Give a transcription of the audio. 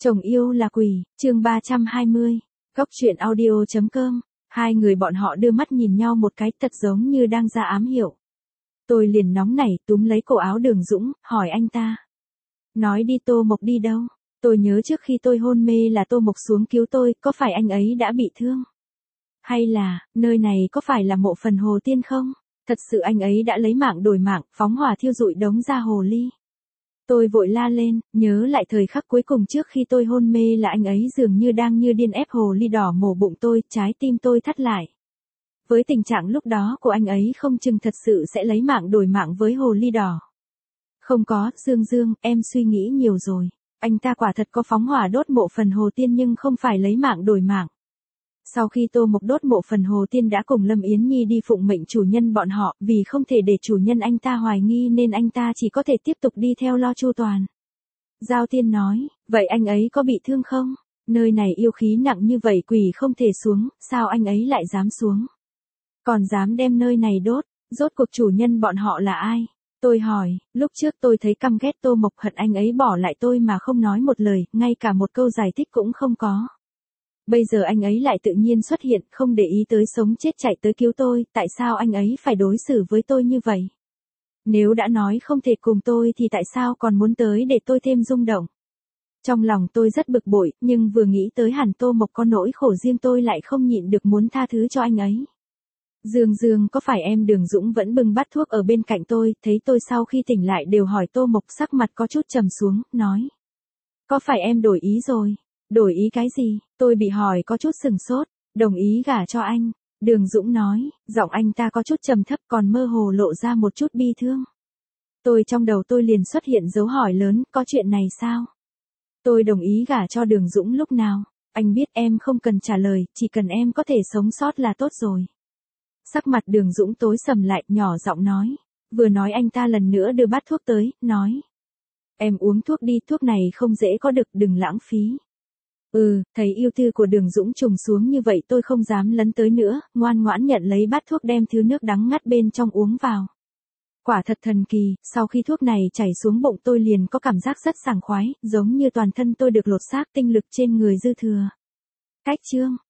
Chồng yêu là quỷ, chương 320. Góc truyện audio.com. Hai người bọn họ đưa mắt nhìn nhau một cái thật giống như đang ra ám hiệu. Tôi liền nóng nảy túm lấy cổ áo Đường Dũng, hỏi anh ta. Nói đi Tô Mộc đi đâu? Tôi nhớ trước khi tôi hôn mê là Tô Mộc xuống cứu tôi, có phải anh ấy đã bị thương? Hay là, nơi này có phải là mộ phần Hồ Tiên không? Thật sự anh ấy đã lấy mạng đổi mạng, phóng hỏa thiêu rụi đống da hồ ly. Tôi vội la lên, nhớ lại thời khắc cuối cùng trước khi tôi hôn mê là anh ấy dường như đang như điên ép hồ ly đỏ mổ bụng tôi, trái tim tôi thắt lại. Với tình trạng lúc đó của anh ấy không chừng thật sự sẽ lấy mạng đổi mạng với hồ ly đỏ. Không có, Dương, em suy nghĩ nhiều rồi. Anh ta quả thật có phóng hỏa đốt mộ phần Hồ Tiên nhưng không phải lấy mạng đổi mạng. Sau khi Tô Mộc đốt mộ phần Hồ Tiên đã cùng Lâm Yến Nhi đi phụng mệnh chủ nhân bọn họ, vì không thể để chủ nhân anh ta hoài nghi nên anh ta chỉ có thể tiếp tục đi theo lo chu toàn. Giao Tiên nói, vậy anh ấy có bị thương không? Nơi này yêu khí nặng như vậy quỷ không thể xuống, sao anh ấy lại dám xuống? Còn dám đem nơi này đốt, rốt cuộc chủ nhân bọn họ là ai? Tôi hỏi, lúc trước tôi thấy căm ghét Tô Mộc, hận anh ấy bỏ lại tôi mà không nói một lời, ngay cả một câu giải thích cũng không có. Bây giờ anh ấy lại tự nhiên xuất hiện, không để ý tới sống chết chạy tới cứu tôi, tại sao anh ấy phải đối xử với tôi như vậy? Nếu đã nói không thể cùng tôi thì tại sao còn muốn tới để tôi thêm rung động? Trong lòng tôi rất bực bội, nhưng vừa nghĩ tới hẳn Tô Mộc có nỗi khổ riêng tôi lại không nhịn được muốn tha thứ cho anh ấy. Dương, có phải em? Đường Dũng vẫn bưng bát thuốc ở bên cạnh tôi, thấy tôi sau khi tỉnh lại đều hỏi Tô Mộc, sắc mặt có chút trầm xuống, nói. Có phải em đổi ý rồi? Đổi ý cái gì? Tôi bị hỏi có chút sừng sốt, đồng ý gả cho anh. Đường Dũng nói, giọng anh ta có chút trầm thấp còn mơ hồ lộ ra một chút bi thương. Trong đầu tôi liền xuất hiện dấu hỏi lớn, có chuyện này sao? Tôi đồng ý gả cho Đường Dũng lúc nào? Anh biết em không cần trả lời, chỉ cần em có thể sống sót là tốt rồi. Sắc mặt Đường Dũng tối sầm lại, nhỏ giọng nói. Vừa nói anh ta lần nữa đưa bát thuốc tới, nói. Em uống thuốc đi, thuốc này không dễ có được, đừng lãng phí. Thấy yêu tư của Đường Dũng trùng xuống như vậy tôi không dám lấn tới nữa, ngoan ngoãn nhận lấy bát thuốc đem thứ nước đắng ngắt bên trong uống vào. Quả thật thần kỳ, sau khi thuốc này chảy xuống bụng tôi liền có cảm giác rất sảng khoái, giống như toàn thân tôi được lột xác, tinh lực trên người dư thừa. Cách chương